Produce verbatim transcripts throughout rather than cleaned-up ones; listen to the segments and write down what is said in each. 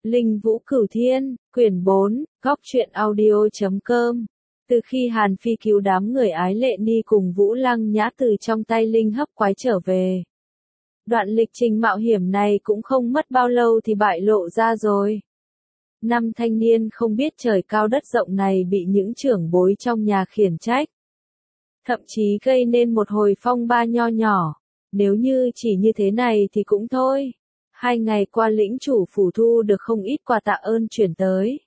Linh Vũ Cửu Thiên, quyển bốn, góc truyện audio chấm com. Từ khi Hàn Phi cứu đám người Ái Lệ Ni cùng Vũ Lăng Nhã từ trong tay Linh Hấp Quái trở về. Đoạn lịch trình mạo hiểm này cũng không mất bao lâu thì bại lộ ra rồi. Năm thanh niên không biết trời cao đất rộng này bị những trưởng bối trong nhà khiển trách. Thậm chí gây nên một hồi phong ba nho nhỏ. Nếu như chỉ như thế này thì cũng thôi. Hai ngày qua lĩnh chủ phủ thu được không ít quà tạ ơn chuyển tới.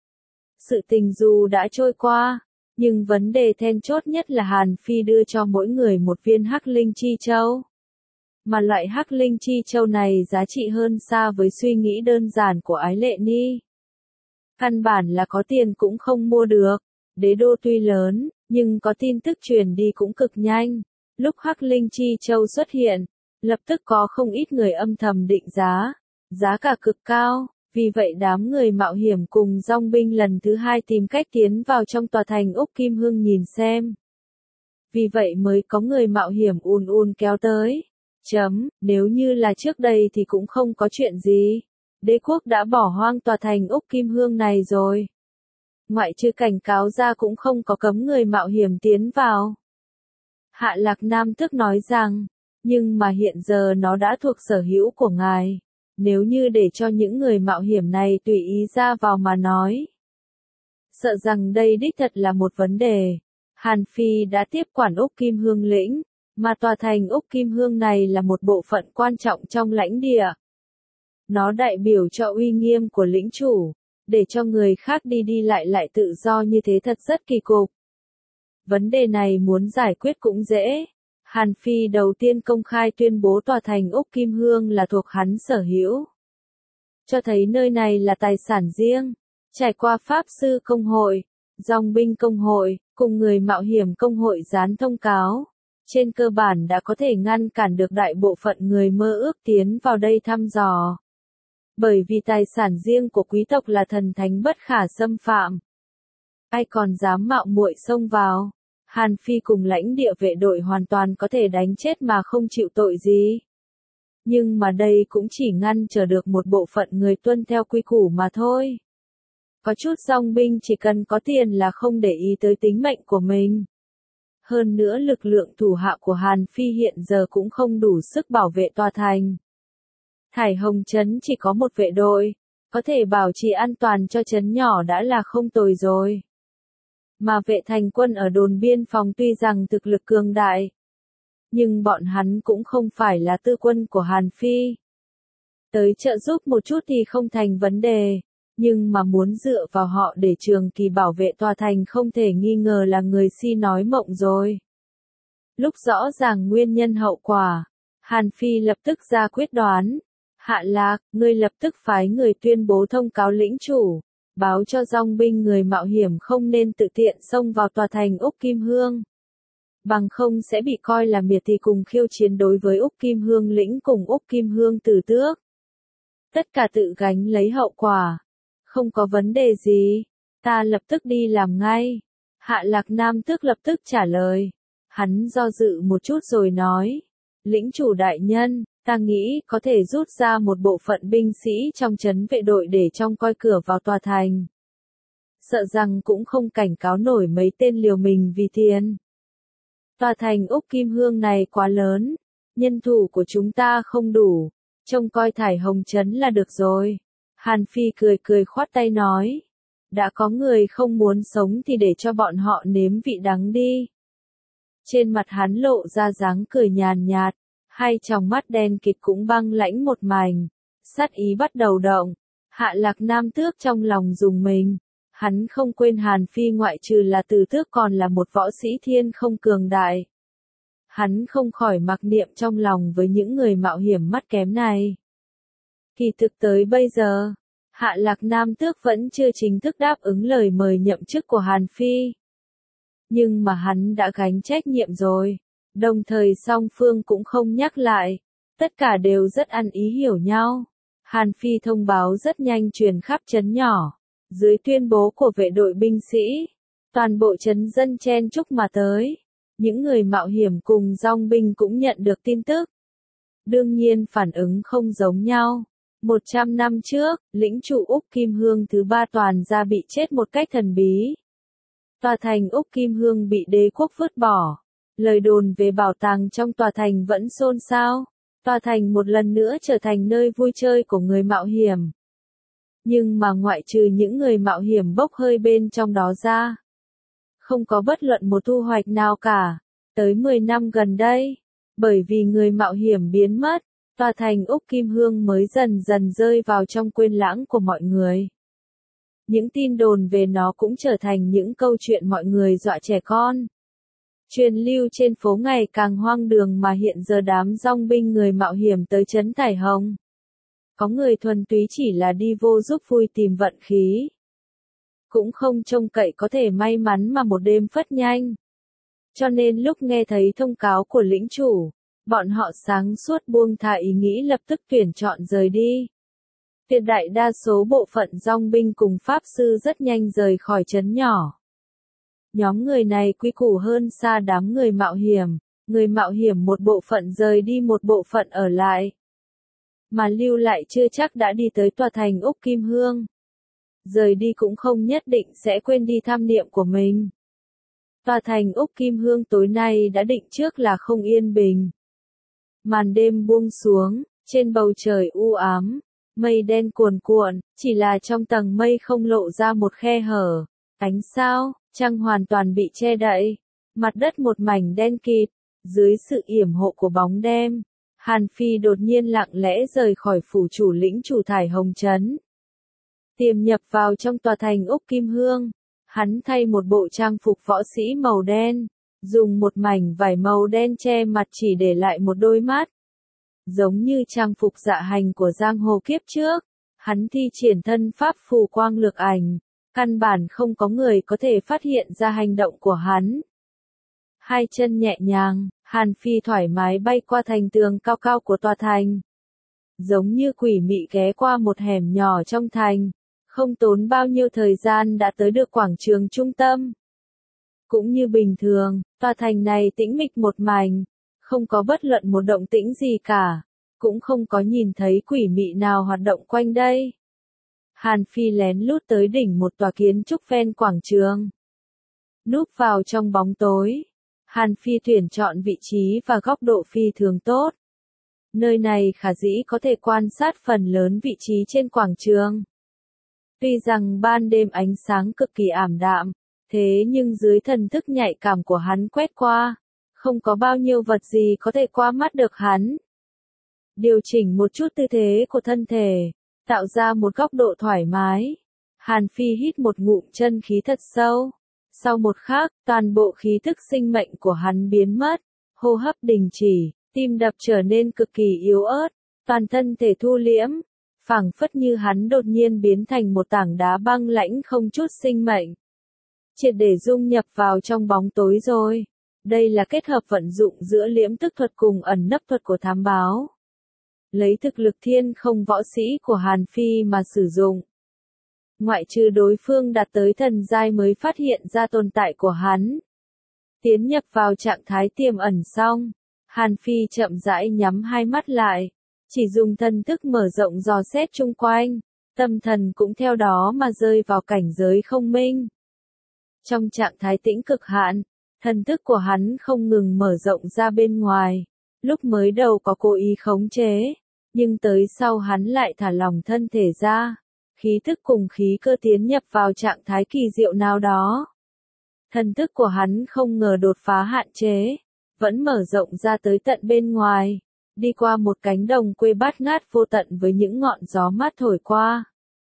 Sự tình dù đã trôi qua, nhưng vấn đề then chốt nhất là Hàn Phi đưa cho mỗi người một viên Hắc Linh Chi Châu. Mà loại Hắc Linh Chi Châu này giá trị hơn xa với suy nghĩ đơn giản của Ái Lệ Ni. Căn bản là có tiền cũng không mua được. Đế đô tuy lớn, nhưng có tin tức truyền đi cũng cực nhanh. Lúc Hắc Linh Chi Châu xuất hiện, lập tức có không ít người âm thầm định giá, giá cả cực cao, vì vậy đám người mạo hiểm cùng dòng binh lần thứ hai tìm cách tiến vào trong tòa thành Úc Kim Hương nhìn xem. Vì vậy mới có người mạo hiểm ùn ùn kéo tới. Chấm, nếu như là trước đây thì cũng không có chuyện gì. Đế quốc đã bỏ hoang tòa thành Úc Kim Hương này rồi. Ngoại trừ cảnh cáo ra cũng không có cấm người mạo hiểm tiến vào. Hạ Lạc Nam Tước nói rằng, nhưng mà hiện giờ nó đã thuộc sở hữu của ngài. Nếu như để cho những người mạo hiểm này tùy ý ra vào mà nói. Sợ rằng đây đích thật là một vấn đề. Hàn Phi đã tiếp quản Úc Kim Hương lĩnh, mà tòa thành Úc Kim Hương này là một bộ phận quan trọng trong lãnh địa. Nó đại biểu cho uy nghiêm của lĩnh chủ, để cho người khác đi đi lại lại tự do như thế thật rất kỳ cục. Vấn đề này muốn giải quyết cũng dễ. Hàn Phi đầu tiên công khai tuyên bố tòa thành Úc Kim Hương là thuộc hắn sở hữu. Cho thấy nơi này là tài sản riêng. Trải qua Pháp Sư Công hội, Dòng binh Công hội, cùng người mạo hiểm Công hội dán thông cáo. Trên cơ bản đã có thể ngăn cản được đại bộ phận người mơ ước tiến vào đây thăm dò. Bởi vì tài sản riêng của quý tộc là thần thánh bất khả xâm phạm. Ai còn dám mạo muội xông vào. Hàn Phi cùng lãnh địa vệ đội hoàn toàn có thể đánh chết mà không chịu tội gì. Nhưng mà đây cũng chỉ ngăn trở được một bộ phận người tuân theo quy củ mà thôi. Có chút dòng binh chỉ cần có tiền là không để ý tới tính mệnh của mình. Hơn nữa lực lượng thủ hạ của Hàn Phi hiện giờ cũng không đủ sức bảo vệ tòa thành. Thải Hồng Trấn chỉ có một vệ đội, có thể bảo trì an toàn cho trấn nhỏ đã là không tồi rồi. Mà vệ thành quân ở đồn biên phòng tuy rằng thực lực cường đại, nhưng bọn hắn cũng không phải là tư quân của Hàn Phi. Tới trợ giúp một chút thì không thành vấn đề, nhưng mà muốn dựa vào họ để trường kỳ bảo vệ tòa thành không thể nghi ngờ là người si nói mộng rồi. Lúc rõ ràng nguyên nhân hậu quả, Hàn Phi lập tức ra quyết đoán. Hạ Lạc, ngươi lập tức phái người tuyên bố thông cáo lĩnh chủ. Báo cho dòng binh người mạo hiểm không nên tự tiện xông vào tòa thành Úc Kim Hương. Bằng không sẽ bị coi là miệt thị cùng khiêu chiến đối với Úc Kim Hương lĩnh cùng Úc Kim Hương tử tước. Tất cả tự gánh lấy hậu quả. Không có vấn đề gì. Ta lập tức đi làm ngay. Hạ Lạc Nam Tước lập tức trả lời. Hắn do dự một chút rồi nói. Lĩnh chủ đại nhân. Ta nghĩ có thể rút ra một bộ phận binh sĩ trong trấn vệ đội để trông coi cửa vào tòa thành. Sợ rằng cũng không cảnh cáo nổi mấy tên liều mình vì tiền. Tòa thành Úc Kim Hương này quá lớn, nhân thủ của chúng ta không đủ, trông coi Thải Hồng Trấn là được rồi. Hàn Phi cười cười khoát tay nói. Đã có người không muốn sống thì để cho bọn họ nếm vị đắng đi. Trên mặt hắn lộ ra dáng cười nhàn nhạt. Hai tròng mắt đen kịt cũng băng lãnh một mảnh, sát ý bắt đầu động. Hạ Lạc Nam Tước trong lòng rùng mình, hắn không quên Hàn Phi ngoại trừ là từ tước còn là một võ sĩ thiên không cường đại. Hắn không khỏi mặc niệm trong lòng với những người mạo hiểm mắt kém này. Kỳ thực tới bây giờ, Hạ Lạc Nam Tước vẫn chưa chính thức đáp ứng lời mời nhậm chức của Hàn Phi. Nhưng mà hắn đã gánh trách nhiệm rồi. Đồng thời song phương cũng không nhắc lại, tất cả đều rất ăn ý hiểu nhau. Hàn Phi thông báo rất nhanh truyền khắp trấn nhỏ, dưới tuyên bố của vệ đội binh sĩ, toàn bộ trấn dân chen chúc mà tới. Những người mạo hiểm cùng dòng binh cũng nhận được tin tức. Đương nhiên phản ứng không giống nhau, Một trăm năm trước, lĩnh chủ Úc Kim Hương thứ ba Toàn Gia bị chết một cách thần bí. Tòa thành Úc Kim Hương bị đế quốc vứt bỏ. Lời đồn về bảo tàng trong tòa thành vẫn xôn xao. Tòa thành một lần nữa trở thành nơi vui chơi của người mạo hiểm. Nhưng mà ngoại trừ những người mạo hiểm bốc hơi bên trong đó ra, không có bất luận một thu hoạch nào cả. Tới mười năm gần đây, bởi vì người mạo hiểm biến mất, tòa thành Úc Kim Hương mới dần dần rơi vào trong quên lãng của mọi người. Những tin đồn về nó cũng trở thành những câu chuyện mọi người dọa trẻ con. Truyền lưu trên phố ngày càng hoang đường mà hiện giờ đám dong binh người mạo hiểm tới trấn Thải Hồng. Có người thuần túy chỉ là đi vô giúp vui tìm vận khí. Cũng không trông cậy có thể may mắn mà một đêm phất nhanh. Cho nên lúc nghe thấy thông cáo của lĩnh chủ, bọn họ sáng suốt buông thả ý nghĩ lập tức tuyển chọn rời đi. Tuyệt đại đa số bộ phận dong binh cùng pháp sư rất nhanh rời khỏi trấn nhỏ. Nhóm người này quy củ hơn xa đám người mạo hiểm, người mạo hiểm một bộ phận rời đi một bộ phận ở lại. Mà lưu lại chưa chắc đã đi tới tòa thành Úc Kim Hương. Rời đi cũng không nhất định sẽ quên đi tham niệm của mình. Tòa thành Úc Kim Hương tối nay đã định trước là không yên bình. Màn đêm buông xuống, trên bầu trời u ám, mây đen cuồn cuộn, chỉ là trong tầng mây không lộ ra một khe hở, ánh sao, trăng hoàn toàn bị che đậy, mặt đất một mảnh đen kịt, dưới sự yểm hộ của bóng đêm, Hàn Phi đột nhiên lặng lẽ rời khỏi phủ chủ lĩnh chủ Thải Hồng Trấn. Tiềm nhập vào trong tòa thành Úc Kim Hương, hắn thay một bộ trang phục võ sĩ màu đen, dùng một mảnh vải màu đen che mặt chỉ để lại một đôi mắt. Giống như trang phục dạ hành của giang hồ kiếp trước, hắn thi triển thân pháp phù quang lược ảnh, căn bản không có người có thể phát hiện ra hành động của hắn. Hai chân nhẹ nhàng, Hàn Phi thoải mái bay qua thành tường cao cao của tòa thành. Giống như quỷ mị ghé qua một hẻm nhỏ trong thành, không tốn bao nhiêu thời gian đã tới được quảng trường trung tâm. Cũng như bình thường, tòa thành này tĩnh mịch một mảnh, không có bất luận một động tĩnh gì cả, cũng không có nhìn thấy quỷ mị nào hoạt động quanh đây. Hàn Phi lén lút tới đỉnh một tòa kiến trúc ven quảng trường. Núp vào trong bóng tối, Hàn Phi tuyển chọn vị trí và góc độ phi thường tốt. Nơi này khả dĩ có thể quan sát phần lớn vị trí trên quảng trường. Tuy rằng ban đêm ánh sáng cực kỳ ảm đạm, thế nhưng dưới thần thức nhạy cảm của hắn quét qua, không có bao nhiêu vật gì có thể qua mắt được hắn. Điều chỉnh một chút tư thế của thân thể, tạo ra một góc độ thoải mái. Hàn Phi hít một ngụm chân khí thật sâu. Sau một khắc, toàn bộ khí thức sinh mệnh của hắn biến mất, hô hấp đình chỉ, tim đập trở nên cực kỳ yếu ớt, toàn thân thể thu liễm, phảng phất như hắn đột nhiên biến thành một tảng đá băng lãnh không chút sinh mệnh. Triệt để dung nhập vào trong bóng tối rồi. Đây là kết hợp vận dụng giữa liễm tức thuật cùng ẩn nấp thuật của thám báo. Lấy thực lực thiên không võ sĩ của Hàn Phi mà sử dụng. Ngoại trừ đối phương đạt tới thần giai mới phát hiện ra tồn tại của hắn. Tiến nhập vào trạng thái tiềm ẩn xong, Hàn Phi chậm rãi nhắm hai mắt lại, chỉ dùng thần thức mở rộng dò xét chung quanh, tâm thần cũng theo đó mà rơi vào cảnh giới không minh. Trong trạng thái tĩnh cực hạn, thần thức của hắn không ngừng mở rộng ra bên ngoài, lúc mới đầu có cố ý khống chế, nhưng tới sau hắn lại thả lỏng thân thể ra. Khí thức cùng khí cơ tiến nhập vào trạng thái kỳ diệu nào đó. Thần thức của hắn không ngờ đột phá hạn chế, vẫn mở rộng ra tới tận bên ngoài, đi qua một cánh đồng quê bát ngát vô tận với những ngọn gió mát thổi qua.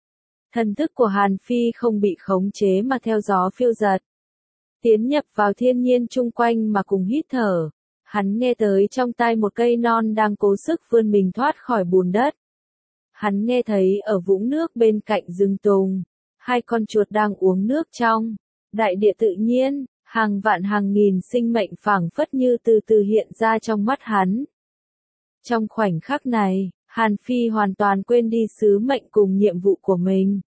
Thần thức của Hàn Phi không bị khống chế mà theo gió phiêu dật. Tiến nhập vào thiên nhiên chung quanh mà cùng hít thở, hắn nghe tới trong tai một cây non đang cố sức vươn mình thoát khỏi bùn đất. Hắn nghe thấy ở vũng nước bên cạnh rừng tùng, hai con chuột đang uống nước trong. Đại địa tự nhiên, hàng vạn hàng nghìn sinh mệnh phảng phất như từ từ hiện ra trong mắt hắn. Trong khoảnh khắc này, Hàn Phi hoàn toàn quên đi sứ mệnh cùng nhiệm vụ của mình.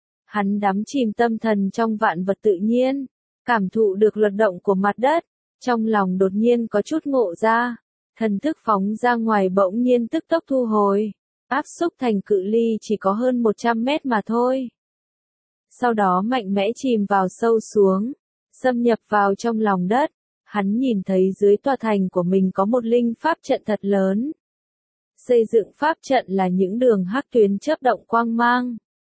Hắn đắm chìm tâm thần trong vạn vật tự nhiên, cảm thụ được luật động của mặt đất, trong lòng đột nhiên có chút ngộ ra, thần thức phóng ra ngoài bỗng nhiên tức tốc thu hồi. áp xúc thành cự ly chỉ có hơn một trăm mét mà thôi. Sau đó mạnh mẽ chìm vào sâu xuống, xâm nhập vào trong lòng đất. Hắn nhìn thấy dưới tòa thành của mình có một linh pháp trận thật lớn. Xây dựng pháp trận là những đường hắc tuyến chớp động quang mang.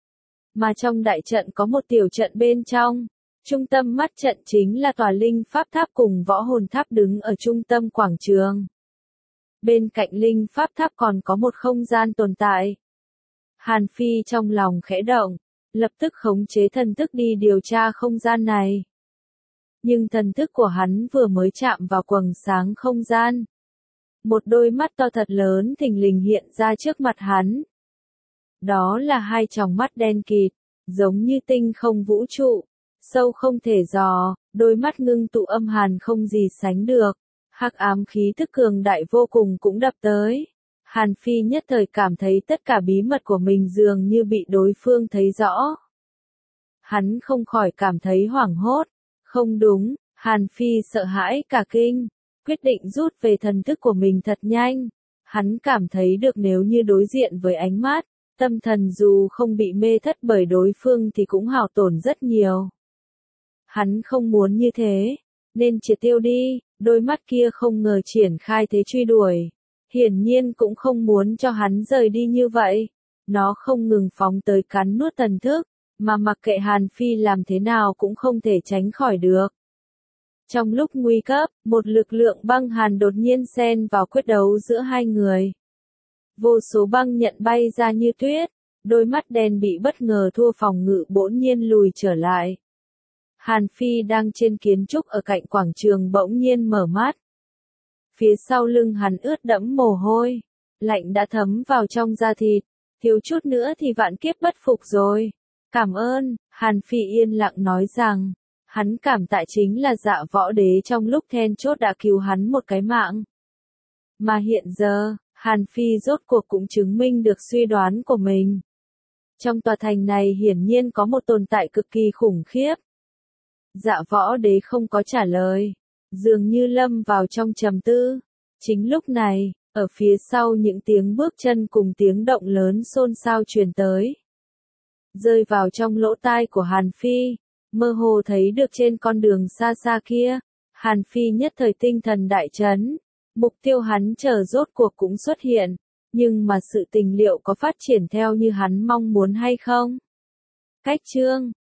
Mà trong đại trận có một tiểu trận bên trong. Trung tâm mắt trận chính là tòa linh pháp tháp cùng võ hồn tháp đứng ở trung tâm quảng trường. Bên cạnh linh pháp tháp còn có một không gian tồn tại. Hàn Phi trong lòng khẽ động, lập tức khống chế thần thức đi điều tra không gian này. Nhưng thần thức của hắn vừa mới chạm vào quầng sáng không gian. Một đôi mắt to thật lớn thình lình hiện ra trước mặt hắn. Đó là hai tròng mắt đen kịt, giống như tinh không vũ trụ, sâu không thể dò, đôi mắt ngưng tụ âm hàn không gì sánh được. Hắc ám khí thức cường đại vô cùng cũng đập tới. Hàn Phi nhất thời cảm thấy tất cả bí mật của mình dường như bị đối phương thấy rõ. Hắn không khỏi cảm thấy hoảng hốt. Không đúng, Hàn Phi sợ hãi cả kinh, quyết định rút về thần thức của mình thật nhanh. Hắn cảm thấy được nếu như đối diện với ánh mắt, tâm thần dù không bị mê thất bởi đối phương thì cũng hao tổn rất nhiều. Hắn không muốn như thế, nên triệt tiêu đi, đôi mắt kia không ngờ triển khai thế truy đuổi. Hiển nhiên cũng không muốn cho hắn rời đi như vậy. Nó không ngừng phóng tới cắn nuốt thần thức, mà mặc kệ Hàn Phi làm thế nào cũng không thể tránh khỏi được. Trong lúc nguy cấp, một lực lượng băng hàn đột nhiên xen vào quyết đấu giữa hai người. Vô số băng nhận bay ra như tuyết, đôi mắt đen bị bất ngờ thua phòng ngự bỗng nhiên lùi trở lại. Hàn Phi đang trên kiến trúc ở cạnh quảng trường bỗng nhiên mở mắt. Phía sau lưng hắn ướt đẫm mồ hôi, lạnh đã thấm vào trong da thịt, thiếu chút nữa thì vạn kiếp bất phục rồi. Cảm ơn, Hàn Phi yên lặng nói rằng, hắn cảm tạ chính là Dạ Võ Đế trong lúc then chốt đã cứu hắn một cái mạng. Mà hiện giờ, Hàn Phi rốt cuộc cũng chứng minh được suy đoán của mình. Trong tòa thành này hiển nhiên có một tồn tại cực kỳ khủng khiếp. Dạ Võ Đế không có trả lời, dường như lâm vào trong trầm tư. Chính lúc này, ở phía sau những tiếng bước chân cùng tiếng động lớn xôn xao truyền tới. Rơi vào trong lỗ tai của Hàn Phi, mơ hồ thấy được trên con đường xa xa kia. Hàn Phi nhất thời tinh thần đại chấn, mục tiêu hắn chờ rốt cuộc cũng xuất hiện, nhưng mà sự tình liệu có phát triển theo như hắn mong muốn hay không? Cách chương